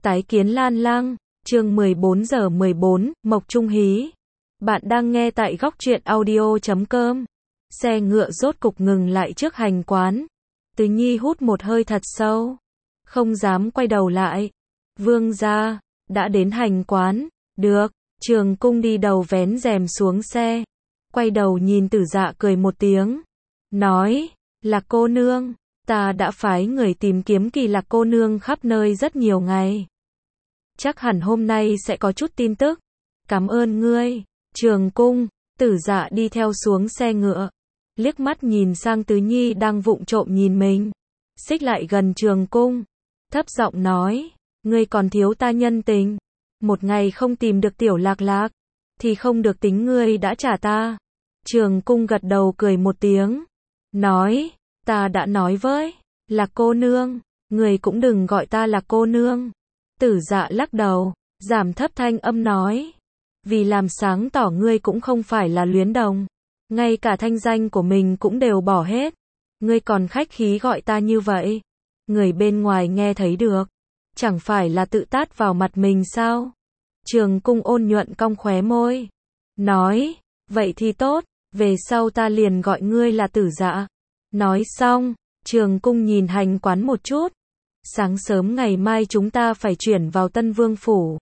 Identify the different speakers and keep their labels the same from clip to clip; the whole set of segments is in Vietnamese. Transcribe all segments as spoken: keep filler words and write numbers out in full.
Speaker 1: Tái kiến Lan Lang, chương mười bốn giờ mười bốn, Mộc Trung Hí. Bạn đang nghe tại góc truyện audio chấm com. Xe ngựa rốt cục ngừng lại trước hành quán. Từ Nhi hút một hơi thật sâu, không dám quay đầu lại. Vương gia, đã đến hành quán, được. Trường Cung đi đầu vén rèm xuống xe, quay đầu nhìn Tử Dạ cười một tiếng, nói, Lạc cô nương, ta đã phái người tìm kiếm Kỳ Lạc cô nương khắp nơi rất nhiều ngày. Chắc hẳn hôm nay sẽ có chút tin tức. Cảm ơn ngươi. Trường Cung, Tử Dạ đi theo xuống xe ngựa, liếc mắt nhìn sang Tứ Nhi đang vụng trộm nhìn mình, xích lại gần Trường Cung, thấp giọng nói, ngươi còn thiếu ta nhân tình. Một ngày không tìm được tiểu Lạc Lạc, thì không được tính ngươi đã trả ta. Trường Cung gật đầu cười một tiếng, nói, ta đã nói với Lạc cô nương, ngươi cũng đừng gọi ta là cô nương. Tử Dạ lắc đầu, giảm thấp thanh âm nói, vì làm sáng tỏ ngươi cũng không phải là luyến đồng, ngay cả thanh danh của mình cũng đều bỏ hết, ngươi còn khách khí gọi ta như vậy, người bên ngoài nghe thấy được, chẳng phải là tự tát vào mặt mình sao? Trường Cung ôn nhuận cong khóe môi, nói, vậy thì tốt, về sau ta liền gọi ngươi là Tử Dạ. Nói xong, Trường Cung nhìn hành quán một chút, sáng sớm ngày mai chúng ta phải chuyển vào Tân Vương phủ,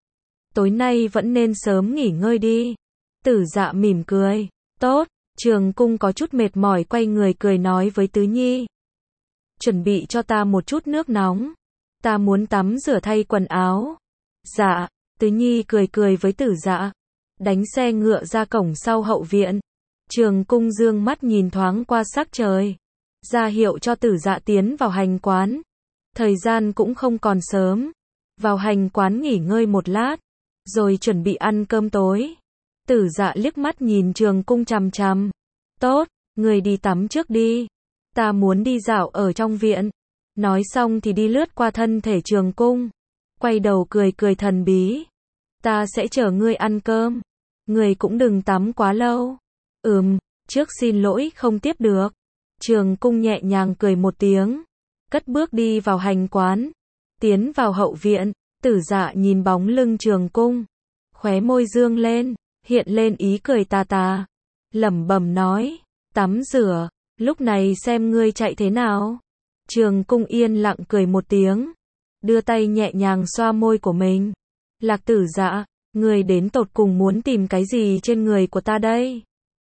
Speaker 1: tối nay vẫn nên sớm nghỉ ngơi đi. Tử Dạ mỉm cười, tốt. Trường Cung có chút mệt mỏi quay người cười nói với Tứ Nhi, chuẩn bị cho ta một chút nước nóng, ta muốn tắm rửa thay quần áo. Dạ. Tứ Nhi cười cười với Tử Dạ, đánh xe ngựa ra cổng sau hậu viện. Trường Cung dương mắt nhìn thoáng qua sắc trời, ra hiệu cho Tử Dạ tiến vào hành quán. Thời gian cũng không còn sớm, vào hành quán nghỉ ngơi một lát, rồi chuẩn bị ăn cơm tối. Tử Dạ liếc mắt nhìn Trường Cung chằm chằm, tốt, người đi tắm trước đi, ta muốn đi dạo ở trong viện. Nói xong thì đi lướt qua thân thể Trường Cung, quay đầu cười cười thần bí, ta sẽ chờ ngươi ăn cơm, ngươi cũng đừng tắm quá lâu. Ừm, trước xin lỗi không tiếp được. Trường Cung nhẹ nhàng cười một tiếng, cất bước đi vào hành quán, tiến vào hậu viện. Tử Dạ nhìn bóng lưng Trường Cung, khóe môi dương lên, hiện lên ý cười tà tà, lẩm bẩm nói, tắm rửa, lúc này xem ngươi chạy thế nào. Trường Cung yên lặng cười một tiếng, đưa tay nhẹ nhàng xoa môi của mình. Lạc Tử Dạ, ngươi đến tột cùng muốn tìm cái gì trên người của ta đây?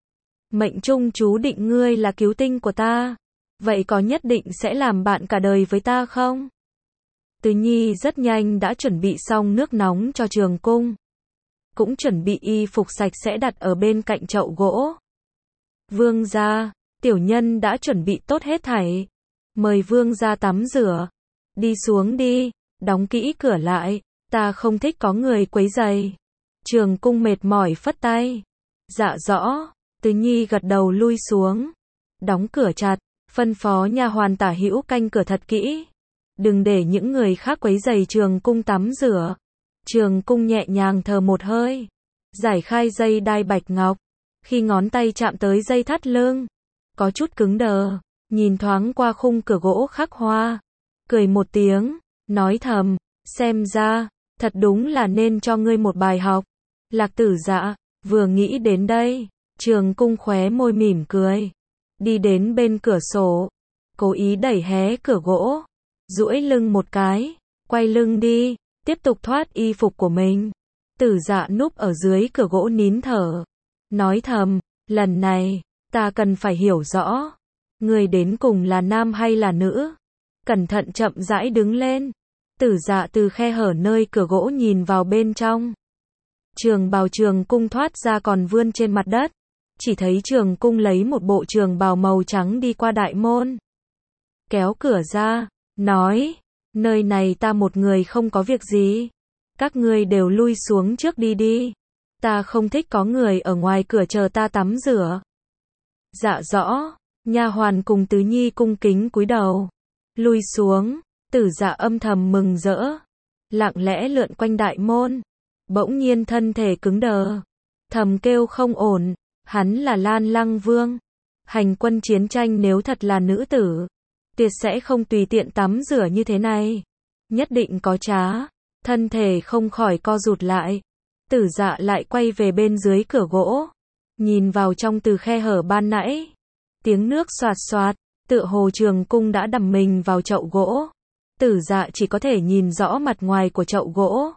Speaker 1: Mệnh trung chú định ngươi là cứu tinh của ta, vậy có nhất định sẽ làm bạn cả đời với ta không? Tứ Nhi rất nhanh đã chuẩn bị xong nước nóng cho Trường Cung, cũng chuẩn bị y phục sạch sẽ đặt ở bên cạnh chậu gỗ. Vương gia, tiểu nhân đã chuẩn bị tốt hết thảy, mời vương gia tắm rửa. Đi xuống đi, đóng kỹ cửa lại, ta không thích có người quấy rầy. Trường Cung mệt mỏi phất tay, dạ rõ. Tứ Nhi gật đầu lui xuống, đóng cửa chặt, phân phó nha hoàn tả hữu canh cửa thật kỹ, đừng để những người khác quấy rầy Trường Cung tắm rửa. Trường Cung nhẹ nhàng thở một hơi, giải khai dây đai bạch ngọc, khi ngón tay chạm tới dây thắt lưng, có chút cứng đờ, nhìn thoáng qua khung cửa gỗ khắc hoa, cười một tiếng, nói thầm, xem ra, thật đúng là nên cho ngươi một bài học. Lạc Tử Dạ, vừa nghĩ đến đây, Trường Cung khóe môi mỉm cười, đi đến bên cửa sổ, cố ý đẩy hé cửa gỗ, duỗi lưng một cái, quay lưng đi, tiếp tục thoát y phục của mình. Tử Dạ núp ở dưới cửa gỗ nín thở, nói thầm, lần này, ta cần phải hiểu rõ, người đến cùng là nam hay là nữ. Cẩn thận chậm rãi đứng lên. Tử Dạ từ khe hở nơi cửa gỗ nhìn vào bên trong. Trường bào Trường Cung thoát ra còn vươn trên mặt đất. Chỉ thấy Trường Cung lấy một bộ trường bào màu trắng đi qua đại môn, kéo cửa ra, nói, nơi này ta một người không có việc gì, các ngươi đều lui xuống trước đi đi, ta không thích có người ở ngoài cửa chờ ta tắm rửa. Dạ rõ. Nha hoàn cùng Tứ Nhi cung kính cúi đầu, lui xuống. Tử Dạ âm thầm mừng rỡ, lặng lẽ lượn quanh đại môn, bỗng nhiên thân thể cứng đờ, thầm kêu không ổn, hắn là Lan Lăng Vương, hành quân chiến tranh nếu thật là nữ tử, tuyệt sẽ không tùy tiện tắm rửa như thế này, nhất định có trá. thân thể không khỏi co rụt lại. Tử Dạ lại quay về bên dưới cửa gỗ, nhìn vào trong từ khe hở ban nãy. Tiếng nước xoạt xoạt, tựa hồ Trường Cung đã đầm mình vào chậu gỗ. Tử Dạ chỉ có thể nhìn rõ mặt ngoài của chậu gỗ.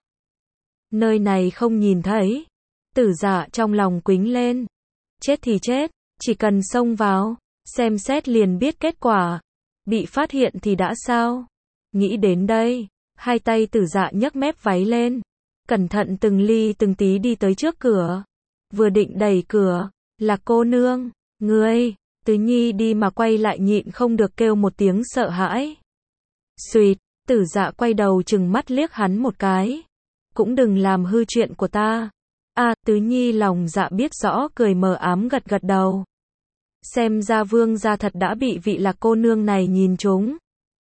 Speaker 1: Nơi này không nhìn thấy. Tử Dạ trong lòng quĩnh lên. Chết thì chết, chỉ cần xông vào, xem xét liền biết kết quả. Bị phát hiện thì đã sao? Nghĩ đến đây, hai tay Tử Dạ nhấc mép váy lên, cẩn thận từng ly từng tí đi tới trước cửa. Vừa định đẩy cửa, Lạc cô nương, ngươi, Tứ Nhi đi mà quay lại nhịn không được kêu một tiếng sợ hãi. Xuỵt, Tử Dạ quay đầu chừng mắt liếc hắn một cái. Cũng đừng làm hư chuyện của ta. À, Tứ Nhi lòng dạ biết rõ cười mờ ám gật gật đầu. Xem ra vương gia thật đã bị vị Lạc cô nương này nhìn trúng.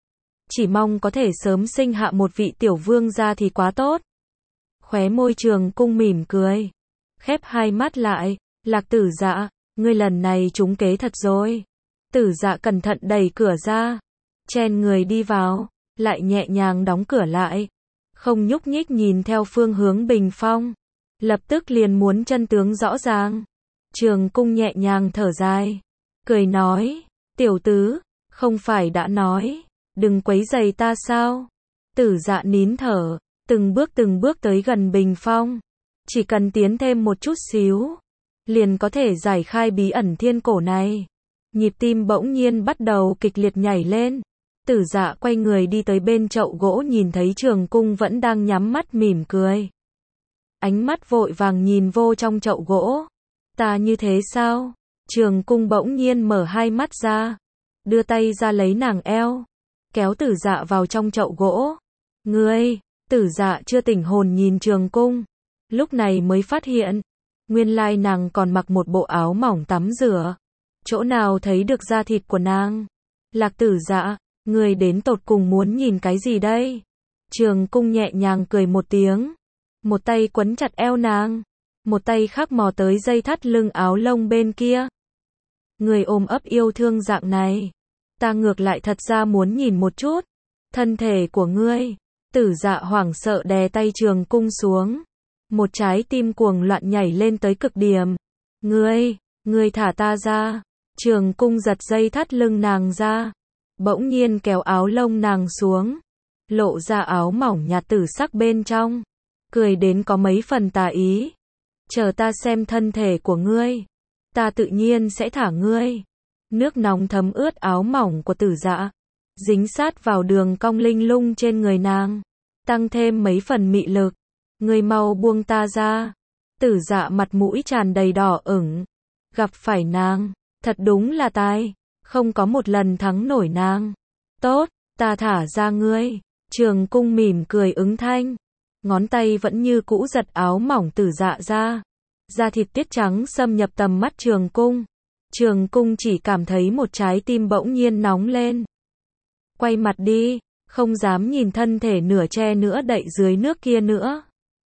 Speaker 1: Chỉ mong có thể sớm sinh hạ một vị tiểu vương gia thì quá tốt. Khóe môi Trường Cung mỉm cười, khép hai mắt lại. Lạc Tử Dạ, ngươi lần này trúng kế thật rồi. Tử Dạ cẩn thận đẩy cửa ra, chen người đi vào, lại nhẹ nhàng đóng cửa lại, không nhúc nhích nhìn theo phương hướng bình phong. Lập tức liền muốn chân tướng rõ ràng. Trường Cung nhẹ nhàng thở dài, cười nói, tiểu tứ, không phải đã nói, đừng quấy rầy ta sao? Tử Dạ nín thở, từng bước từng bước tới gần bình phong. Chỉ cần tiến thêm một chút xíu, liền có thể giải khai bí ẩn thiên cổ này. Nhịp tim bỗng nhiên bắt đầu kịch liệt nhảy lên. Tử Dạ quay người đi tới bên chậu gỗ, nhìn thấy Trường Cung vẫn đang nhắm mắt mỉm cười. Ánh mắt vội vàng nhìn vô trong chậu gỗ. Ta như thế sao? Trường Cung bỗng nhiên mở hai mắt ra, đưa tay ra lấy nàng eo, kéo Tử Dạ vào trong chậu gỗ. Ngươi, Tử Dạ chưa tỉnh hồn nhìn Trường Cung, lúc này mới phát hiện, nguyên lai nàng còn mặc một bộ áo mỏng tắm rửa. Chỗ nào thấy được da thịt của nàng? Lạc Tử Dạ, ngươi đến tột cùng muốn nhìn cái gì đây? Trường Cung nhẹ nhàng cười một tiếng, một tay quấn chặt eo nàng, một tay khác mò tới dây thắt lưng áo lông bên kia. Người ôm ấp yêu thương dạng này, ta ngược lại thật ra muốn nhìn một chút thân thể của ngươi. Tử Dạ hoảng sợ đè tay Trường Cung xuống, một trái tim cuồng loạn nhảy lên tới cực điểm. Ngươi, ngươi thả ta ra. Trường Cung giật dây thắt lưng nàng ra, bỗng nhiên kéo áo lông nàng xuống, lộ ra áo mỏng nhạt tử sắc bên trong, cười đến có mấy phần tà ý. Chờ ta xem thân thể của ngươi, ta tự nhiên sẽ thả ngươi. Nước nóng thấm ướt áo mỏng của Tử Dạ, dính sát vào đường cong linh lung trên người nàng, tăng thêm mấy phần mị lực. Ngươi mau buông ta ra. Tử Dạ mặt mũi tràn đầy đỏ ửng, gặp phải nàng, thật đúng là tai, không có một lần thắng nổi nàng. Tốt, ta thả ra ngươi. Trường Cung mỉm cười ứng thanh, ngón tay vẫn như cũ giật áo mỏng Tử Dạ ra. Da thịt tiết trắng xâm nhập tầm mắt Trường Cung. Trường Cung chỉ cảm thấy một trái tim bỗng nhiên nóng lên. Quay mặt đi, không dám nhìn thân thể nửa che nữa đậy dưới nước kia nữa.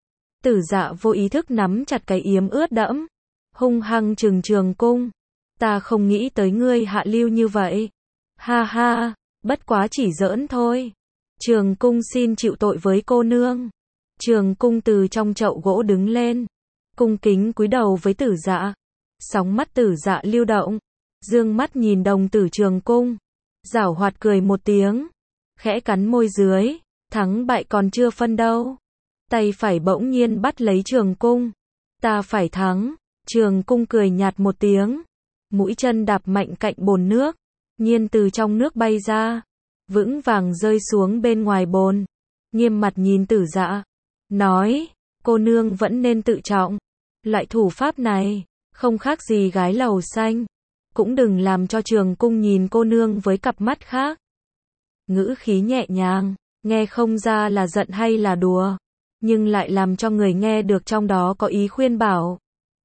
Speaker 1: Tử Dạ vô ý thức nắm chặt cái yếm ướt đẫm, hung hăng trừng Trường Cung. Ta không nghĩ tới ngươi hạ lưu như vậy. Ha ha, bất quá chỉ giỡn thôi. Trường Cung xin chịu tội với cô nương. Trường Cung từ trong chậu gỗ đứng lên, cung kính cúi đầu với Tử Dạ. Sóng mắt Tử Dạ lưu động, dương mắt nhìn đồng tử Trường Cung, giảo hoạt cười một tiếng, khẽ cắn môi dưới, thắng bại còn chưa phân đâu. Tay phải bỗng nhiên bắt lấy Trường Cung. Ta phải thắng. Trường Cung cười nhạt một tiếng, mũi chân đạp mạnh cạnh bồn nước, nhiên từ trong nước bay ra, vững vàng rơi xuống bên ngoài bồn, nghiêm mặt nhìn Tử Dạ, nói, cô nương vẫn nên tự trọng. Loại thủ pháp này, không khác gì gái lầu xanh, cũng đừng làm cho Trường Cung nhìn cô nương với cặp mắt khác. Ngữ khí nhẹ nhàng, nghe không ra là giận hay là đùa, nhưng lại làm cho người nghe được trong đó có ý khuyên bảo.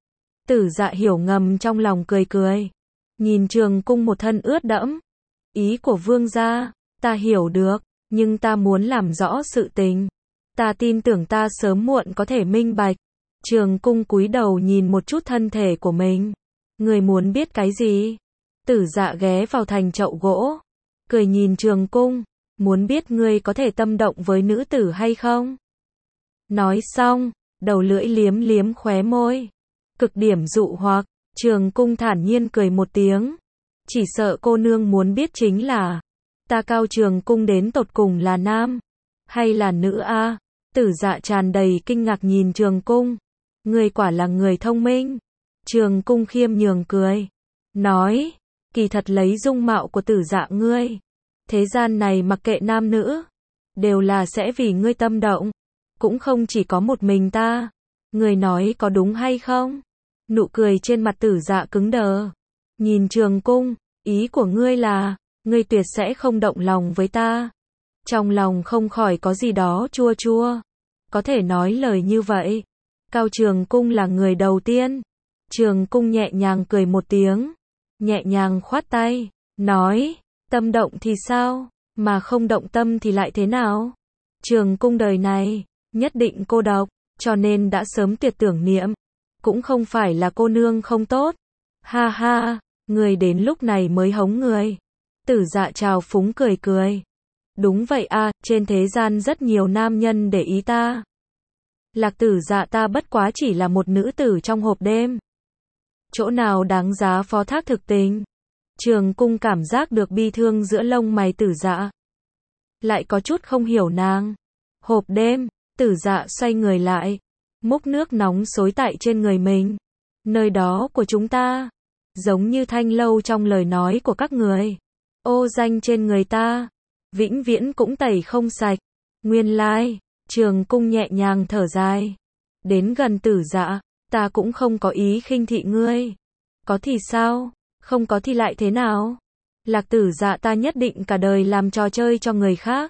Speaker 1: Tử Dạ hiểu ngầm trong lòng cười cười, nhìn Trường Cung một thân ướt đẫm. Ý của vương gia, ta hiểu được, nhưng ta muốn làm rõ sự tình. Ta tin tưởng ta sớm muộn có thể minh bạch. Trường Cung cúi đầu nhìn một chút thân thể của mình. Người muốn biết cái gì? Tử Dạ ghé vào thành chậu gỗ, cười nhìn Trường Cung, muốn biết ngươi có thể tâm động với nữ tử hay không? Nói xong, đầu lưỡi liếm liếm khóe môi. Cực điểm dụ hoặc, Trường Cung thản nhiên cười một tiếng. Chỉ sợ cô nương muốn biết chính là, ta Cao Trường Cung đến tột cùng là nam, hay là nữ a? Tử Dạ tràn đầy kinh ngạc nhìn Trường Cung. Ngươi quả là người thông minh. Trường Cung khiêm nhường cười. Nói, kỳ thật lấy dung mạo của Tử Dạ ngươi. Thế gian này mặc kệ nam nữ, đều là sẽ vì ngươi tâm động. Cũng không chỉ có một mình ta. Ngươi nói có đúng hay không? Nụ cười trên mặt Tử Dạ cứng đờ. Nhìn Trường Cung, ý của ngươi là, ngươi tuyệt sẽ không động lòng với ta. Trong lòng không khỏi có gì đó chua chua. Có thể nói lời như vậy. Cao Trường Cung là người đầu tiên. Trường Cung nhẹ nhàng cười một tiếng. Nhẹ nhàng khoát tay. Nói, tâm động thì sao? Mà không động tâm thì lại thế nào? Trường Cung đời này, nhất định cô độc, cho nên đã sớm tuyệt tưởng niệm. Cũng không phải là cô nương không tốt. Ha ha, người đến lúc này mới hống người. Tử Dạ trào phúng cười cười. Đúng vậy a, trên thế gian rất nhiều nam nhân để ý ta. Lạc Tử Dạ ta bất quá chỉ là một nữ tử trong hộp đêm. Chỗ nào đáng giá phó thác thực tình? Trường Cung cảm giác được bi thương giữa lông mày Tử Dạ. Lại có chút không hiểu nàng. Hộp đêm, Tử Dạ xoay người lại. Múc nước nóng xối tại trên người mình. Nơi đó của chúng ta. Giống như thanh lâu trong lời nói của các người. Ô danh trên người ta. Vĩnh viễn cũng tẩy không sạch. Nguyên lai, Trường Cung nhẹ nhàng thở dài. Đến gần Tử Dạ, ta cũng không có ý khinh thị ngươi. Có thì sao? Không có thì lại thế nào? Lạc Tử Dạ ta nhất định cả đời làm trò chơi cho người khác.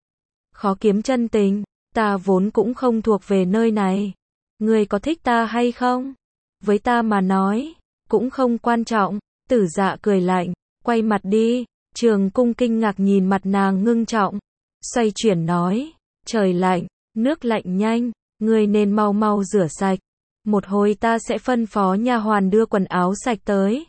Speaker 1: Khó kiếm chân tình, ta vốn cũng không thuộc về nơi này. Ngươi có thích ta hay không? Với ta mà nói, cũng không quan trọng. Tử Dạ cười lạnh, quay mặt đi. Trường Cung kinh ngạc nhìn mặt nàng ngưng trọng. Xoay chuyển nói, trời lạnh, nước lạnh nhanh, ngươi nên mau mau rửa sạch. Một hồi ta sẽ phân phó nha hoàn đưa quần áo sạch tới.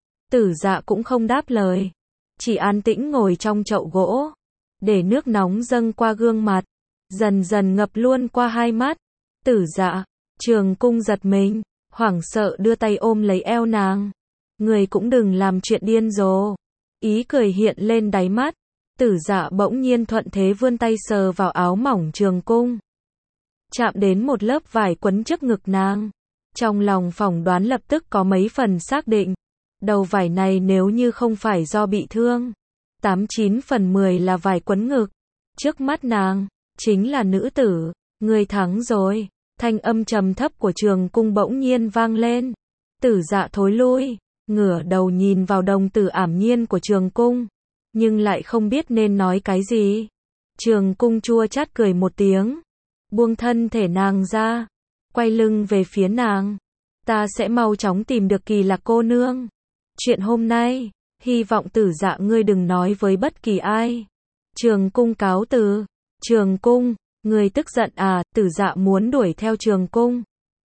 Speaker 1: Tử Dạ cũng không đáp lời, chỉ an tĩnh ngồi trong chậu gỗ, để nước nóng dâng qua gương mặt, dần dần ngập luôn qua hai mắt. Tử Dạ, Trường Cung giật mình, hoảng sợ đưa tay ôm lấy eo nàng. Người cũng đừng làm chuyện điên rồ. Ý cười hiện lên đáy mắt. Tử Dạ bỗng nhiên thuận thế vươn tay sờ vào áo mỏng Trường Cung. Chạm đến một lớp vải quấn trước ngực nàng. Trong lòng phỏng đoán lập tức có mấy phần xác định. Đầu vải này nếu như không phải do bị thương, tám chín phần mười là vải quấn ngực. Trước mắt nàng, chính là nữ tử. Người thắng rồi. Thanh âm trầm thấp của Trường Cung bỗng nhiên vang lên. Tử Dạ thối lui, ngửa đầu nhìn vào đồng tử ảm nhiên của Trường Cung, nhưng lại không biết nên nói cái gì. Trường Cung chua chát cười một tiếng, buông thân thể nàng ra, quay lưng về phía nàng. Ta sẽ mau chóng tìm được Kỳ Lạc cô nương. Chuyện hôm nay, hy vọng Tử Dạ ngươi đừng nói với bất kỳ ai. Trường Cung cáo từ. Trường Cung, ngươi tức giận à? Tử Dạ muốn đuổi theo Trường Cung.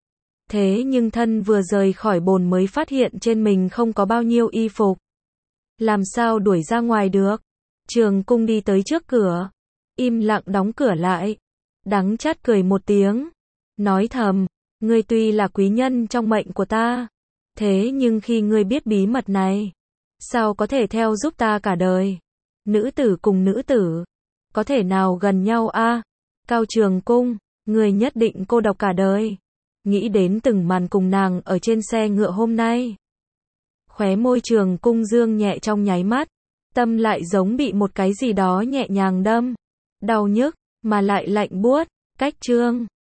Speaker 1: Thế nhưng thân vừa rời khỏi bồn mới phát hiện trên mình không có bao nhiêu y phục. Làm sao đuổi ra ngoài được? Trường Cung đi tới trước cửa, im lặng đóng cửa lại. Đắng chát cười một tiếng, nói thầm, ngươi tuy là quý nhân trong mệnh của ta, thế nhưng khi ngươi biết bí mật này, sao có thể theo giúp ta cả đời? Nữ tử cùng nữ tử, có thể nào gần nhau a? À? Cao Trường Cung, ngươi nhất định cô độc cả đời. Nghĩ đến từng màn cùng nàng ở trên xe ngựa hôm nay, khóe môi Trường Cung dương nhẹ trong nháy mắt, tâm lại giống bị một cái gì đó nhẹ nhàng đâm, đau nhức, mà lại lạnh buốt. Cách chương